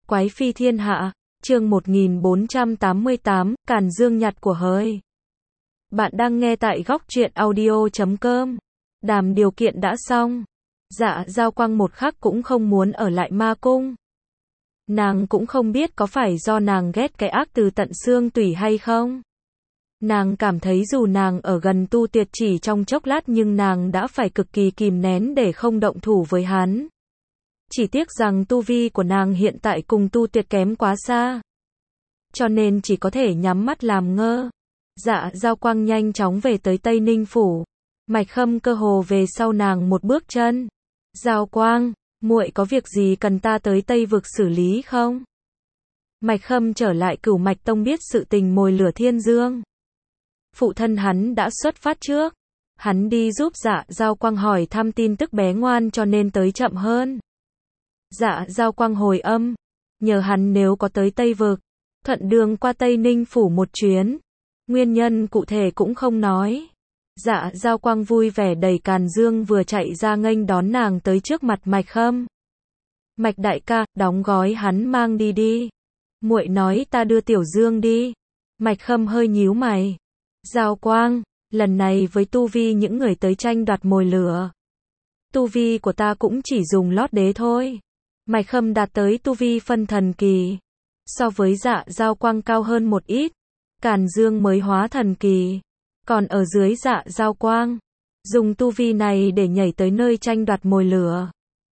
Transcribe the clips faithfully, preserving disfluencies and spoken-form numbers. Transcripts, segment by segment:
Quái phi thiên hạ, chương một nghìn bốn trăm tám mươi tám, Càn Dương nhặt của hời. Bạn đang nghe tại góc truyện audio chấm com. Đàm điều kiện đã xong. Dạ Giao Quang một khắc cũng không muốn ở lại ma cung. Nàng cũng không biết có phải do nàng ghét cái ác từ tận xương tủy hay không. Nàng cảm thấy dù nàng ở gần Tu Tuyệt chỉ trong chốc lát nhưng nàng đã phải cực kỳ kìm nén để không động thủ với hắn. Chỉ tiếc rằng tu vi của nàng hiện tại cùng Tu Tuyệt kém quá xa. Cho nên chỉ có thể nhắm mắt làm ngơ. Dạ Giao Quang nhanh chóng về tới Tây Ninh Phủ. Mạch Khâm cơ hồ về sau nàng một bước chân. Giao Quang, muội có việc gì cần ta tới Tây Vực xử lý không? Mạch Khâm trở lại Cửu Mạch Tông biết sự tình mồi lửa Thiên Dương. Phụ thân hắn đã xuất phát trước. Hắn đi giúp Dạ Giao Quang hỏi thăm tin tức bé ngoan cho nên tới chậm hơn. Dạ Giao Quang hồi âm. Nhờ hắn nếu có tới Tây Vực. Thuận đường qua Tây Ninh Phủ một chuyến. Nguyên nhân cụ thể cũng không nói. Dạ Giao Quang vui vẻ đẩy Càn Dương vừa chạy ra nghênh đón nàng tới trước mặt Mạch Khâm. Mạch đại ca, đóng gói hắn mang đi đi. Muội nói ta đưa Tiểu Dương đi. Mạch Khâm hơi nhíu mày. Giao Quang, lần này với tu vi những người tới tranh đoạt mồi lửa. Tu vi của ta cũng chỉ dùng lót đế thôi. Mạch Khâm đạt tới tu vi phân thần kỳ. So với Dạ Giao Quang cao hơn một ít. Càn Dương mới hóa thần kỳ. Còn ở dưới Dạ Giao Quang. Dùng tu vi này để nhảy tới nơi tranh đoạt mồi lửa.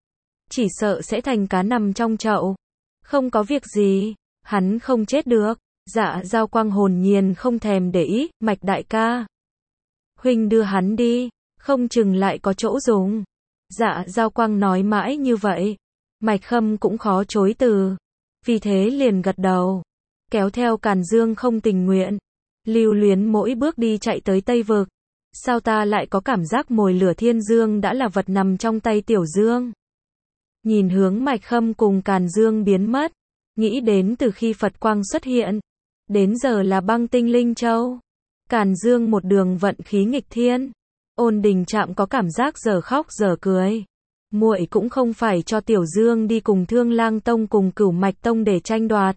Chỉ sợ sẽ thành cá nằm trong chậu. Không có việc gì. Hắn không chết được. Dạ Giao Quang hồn nhiên không thèm để ý. Mạch đại ca. Huynh đưa hắn đi. Không chừng lại có chỗ dùng. Dạ Giao Quang nói mãi như vậy. Mạch Khâm cũng khó chối từ. Vì thế liền gật đầu. Kéo theo Càn Dương không tình nguyện. Lưu luyến mỗi bước đi chạy tới Tây Vực. Sao ta lại có cảm giác mồi lửa Thiên Dương đã là vật nằm trong tay Tiểu Dương. Nhìn hướng Mạch Khâm cùng Càn Dương biến mất. Nghĩ đến từ khi Phật Quang xuất hiện. Đến giờ là băng tinh linh châu. Càn Dương một đường vận khí nghịch thiên. Ôn Đình Trạm có cảm giác giờ khóc giờ cười. Muội cũng không phải cho Tiểu Dương đi cùng Thương Lang Tông cùng Cửu Mạch Tông để tranh đoạt.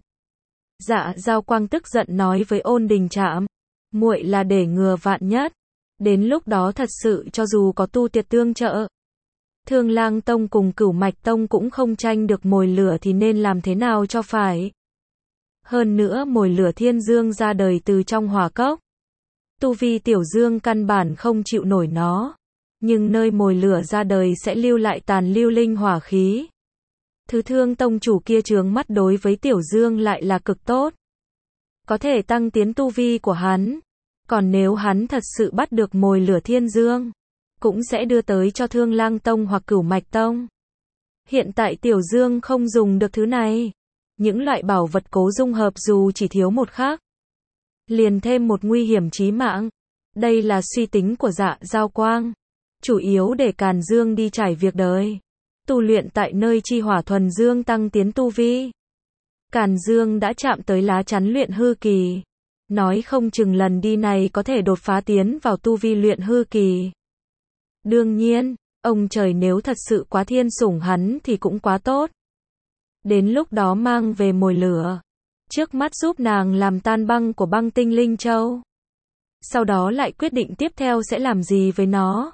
Dạ Giao Quang tức giận nói với Ôn Đình Trạm. Muội là để ngừa vạn nhất. Đến lúc đó thật sự cho dù có Tu Tuyệt tương trợ. Thương Lang Tông cùng Cửu Mạch Tông cũng không tranh được mồi lửa thì nên làm thế nào cho phải. Hơn nữa mồi lửa Thiên Dương ra đời từ trong hỏa cốc. Tu vi Tiểu Dương căn bản không chịu nổi nó. Nhưng nơi mồi lửa ra đời sẽ lưu lại tàn lưu linh hỏa khí. Thứ Thương Tông chủ kia chướng mắt đối với Tiểu Dương lại là cực tốt. Có thể tăng tiến tu vi của hắn. Còn nếu hắn thật sự bắt được mồi lửa Thiên Dương, cũng sẽ đưa tới cho Thương Lang Tông hoặc Cửu Mạch Tông. Hiện tại Tiểu Dương không dùng được thứ này. Những loại bảo vật cố dung hợp dù chỉ thiếu một khác. Liền thêm một nguy hiểm chí mạng. Đây là suy tính của Dạ Giao Quang. Chủ yếu để Càn Dương đi trải việc đời. Tu luyện tại nơi chi hỏa thuần dương tăng tiến tu vi. Càn Dương đã chạm tới lá chắn luyện hư kỳ. Nói không chừng lần đi này có thể đột phá tiến vào tu vi luyện hư kỳ. Đương nhiên, ông trời nếu thật sự quá thiên sủng hắn thì cũng quá tốt. Đến lúc đó mang về mồi lửa. Trước mắt giúp nàng làm tan băng của băng tinh linh châu. Sau đó lại quyết định tiếp theo sẽ làm gì với nó.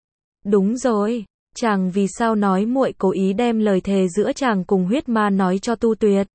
Đúng rồi, chàng vì sao nói muội cố ý đem lời thề giữa chàng cùng huyết ma nói cho Tu Tuyệt.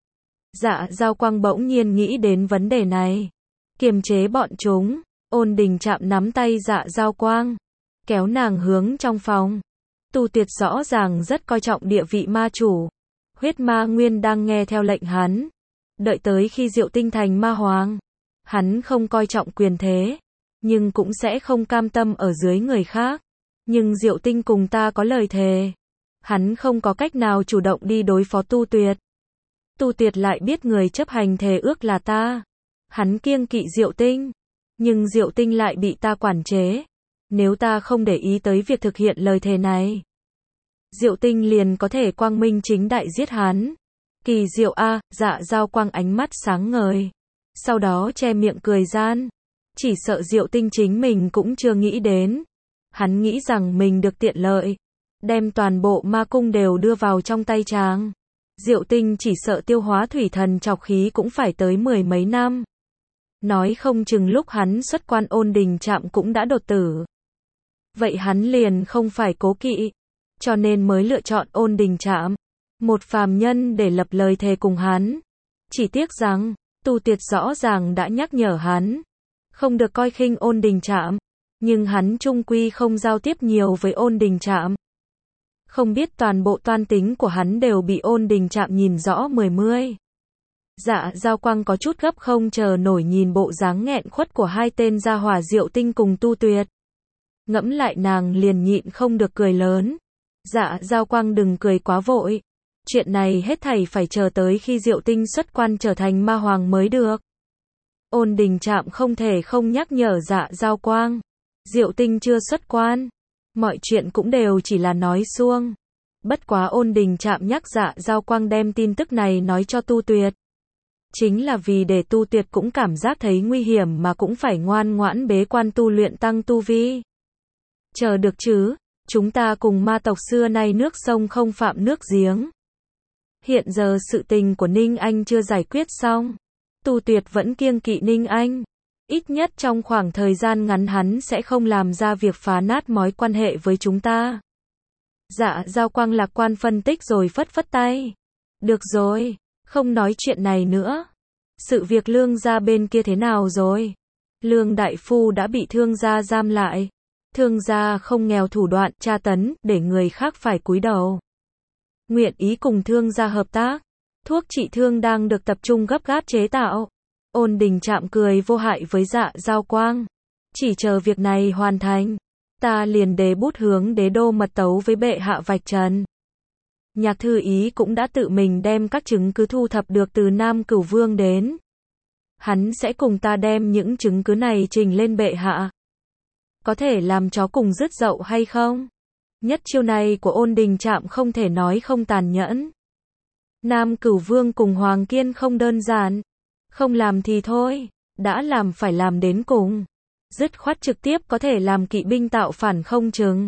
Dạ Giao Quang bỗng nhiên nghĩ đến vấn đề này. Kiềm chế bọn chúng. Ôn Đình Trạm nắm tay Dạ Giao Quang. Kéo nàng hướng trong phòng. Tu Tuyệt rõ ràng rất coi trọng địa vị ma chủ. Huyết ma nguyên đang nghe theo lệnh hắn. Đợi tới khi Diệu Tinh thành ma hoàng. Hắn không coi trọng quyền thế. Nhưng cũng sẽ không cam tâm ở dưới người khác. Nhưng Diệu Tinh cùng ta có lời thề. Hắn không có cách nào chủ động đi đối phó Tu Tuyệt. Tu Tuyệt lại biết người chấp hành thề ước là ta. Hắn kiêng kỵ Diệu Tinh. Nhưng Diệu Tinh lại bị ta quản chế. Nếu ta không để ý tới việc thực hiện lời thề này. Diệu Tinh liền có thể quang minh chính đại giết hắn. Kỳ diệu a, Dạ Giao Quang ánh mắt sáng ngời. Sau đó che miệng cười gian. Chỉ sợ Diệu Tinh chính mình cũng chưa nghĩ đến. Hắn nghĩ rằng mình được tiện lợi. Đem toàn bộ ma cung đều đưa vào trong tay chàng. Diệu Tinh chỉ sợ tiêu hóa thủy thần trọc khí cũng phải tới mười mấy năm. Nói không chừng lúc hắn xuất quan Ôn Đình Trạm cũng đã đột tử. Vậy hắn liền không phải cố kỵ, cho nên mới lựa chọn Ôn Đình Trạm, một phàm nhân để lập lời thề cùng hắn. Chỉ tiếc rằng, Tu Tuyệt rõ ràng đã nhắc nhở hắn, không được coi khinh Ôn Đình Trạm, nhưng hắn chung quy không giao tiếp nhiều với Ôn Đình Trạm. Không biết toàn bộ toan tính của hắn đều bị Ôn Đình Trạm nhìn rõ mười mươi. Dạ Giao Quang có chút gấp không chờ nổi nhìn bộ dáng nghẹn khuất của hai tên gia hỏa Diệu Tinh cùng Tu Tuyệt. Ngẫm lại nàng liền nhịn không được cười lớn. Dạ Giao Quang đừng cười quá vội. Chuyện này hết thảy phải chờ tới khi Diệu Tinh xuất quan trở thành ma hoàng mới được. Ôn Đình Trạm không thể không nhắc nhở Dạ Giao Quang. Diệu Tinh chưa xuất quan. Mọi chuyện cũng đều chỉ là nói suông. Bất quá Ôn Đình Trạm nhắc Dạ Giao Quang đem tin tức này nói cho Tu Tuyệt. Chính là vì để Tu Tuyệt cũng cảm giác thấy nguy hiểm mà cũng phải ngoan ngoãn bế quan tu luyện tăng tu vi. Chờ được chứ, chúng ta cùng ma tộc xưa nay nước sông không phạm nước giếng. Hiện giờ sự tình của Ninh Anh chưa giải quyết xong. Tu Tuyệt vẫn kiêng kỵ Ninh Anh. Ít nhất trong khoảng thời gian ngắn hắn sẽ không làm ra việc phá nát mối quan hệ với chúng ta. Dạ Giao Quang lạc quan phân tích rồi phất phất tay. Được rồi, không nói chuyện này nữa. Sự việc Lương gia bên kia thế nào rồi? Lương đại phu đã bị Thương gia giam lại. Thương gia không nghèo thủ đoạn tra tấn để người khác phải cúi đầu. Nguyện ý cùng Thương gia hợp tác. Thuốc trị thương đang được tập trung gấp gáp chế tạo. Ôn Đình Trạm cười vô hại với Dạ Giao Quang. Chỉ chờ việc này hoàn thành, ta liền đề bút hướng đế đô mật tấu với bệ hạ vạch trần. Nhạc thư ý cũng đã tự mình đem các chứng cứ thu thập được từ Nam Cửu Vương đến. Hắn sẽ cùng ta đem những chứng cứ này trình lên bệ hạ. Có thể làm chó cùng rứt dậu hay không? Nhất chiêu này của Ôn Đình Trạm không thể nói không tàn nhẫn. Nam Cửu Vương cùng Hoàng Kiên không đơn giản. Không làm thì thôi, đã làm phải làm đến cùng. Dứt khoát trực tiếp có thể làm kỵ binh tạo phản không chừng.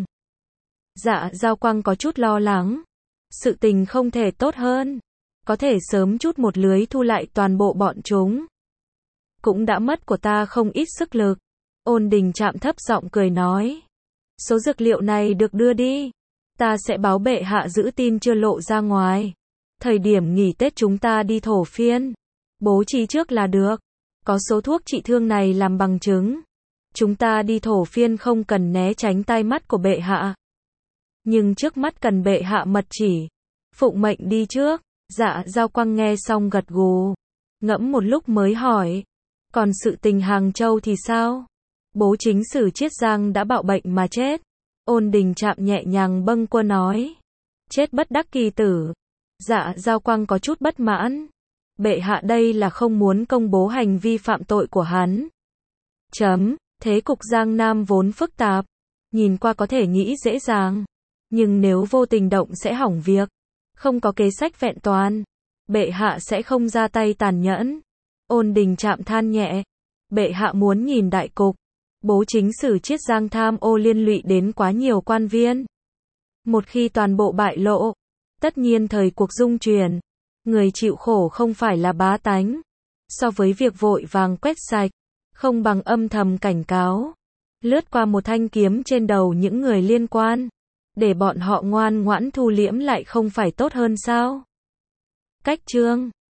Dạ Giao Quang có chút lo lắng. Sự tình không thể tốt hơn. Có thể sớm chút một lưới thu lại toàn bộ bọn chúng. Cũng đã mất của ta không ít sức lực. Ôn Đình Trạm thấp giọng cười nói. Số dược liệu này được đưa đi. Ta sẽ báo bệ hạ giữ tin chưa lộ ra ngoài. Thời điểm nghỉ Tết chúng ta đi thổ phiên. Bố trí trước là được. Có số thuốc trị thương này làm bằng chứng. Chúng ta đi thổ phiên không cần né tránh tai mắt của bệ hạ. Nhưng trước mắt cần bệ hạ mật chỉ. Phụng mệnh đi trước. Dạ Giao Quang nghe xong gật gù. Ngẫm một lúc mới hỏi. Còn sự tình Hàng Châu thì sao? Bố chính sử Chiết Giang đã bạo bệnh mà chết. Ôn Đình Trạm nhẹ nhàng bâng quơ nói. Chết bất đắc kỳ tử. Dạ Giao Quang có chút bất mãn. Bệ hạ đây là không muốn công bố hành vi phạm tội của hắn. Chấm, thế cục Giang Nam vốn phức tạp. Nhìn qua có thể nghĩ dễ dàng. Nhưng nếu vô tình động sẽ hỏng việc. Không có kế sách vẹn toàn. Bệ hạ sẽ không ra tay tàn nhẫn. Ôn Đình Trạm than nhẹ. Bệ hạ muốn nhìn đại cục. Bố chính sử Chiết Giang tham ô liên lụy đến quá nhiều quan viên. Một khi toàn bộ bại lộ, tất nhiên thời cuộc dung chuyển. Người chịu khổ không phải là bá tánh. So với việc vội vàng quét sạch, không bằng âm thầm cảnh cáo. Lướt qua một thanh kiếm trên đầu những người liên quan. Để bọn họ ngoan ngoãn thu liễm lại không phải tốt hơn sao? Cách chương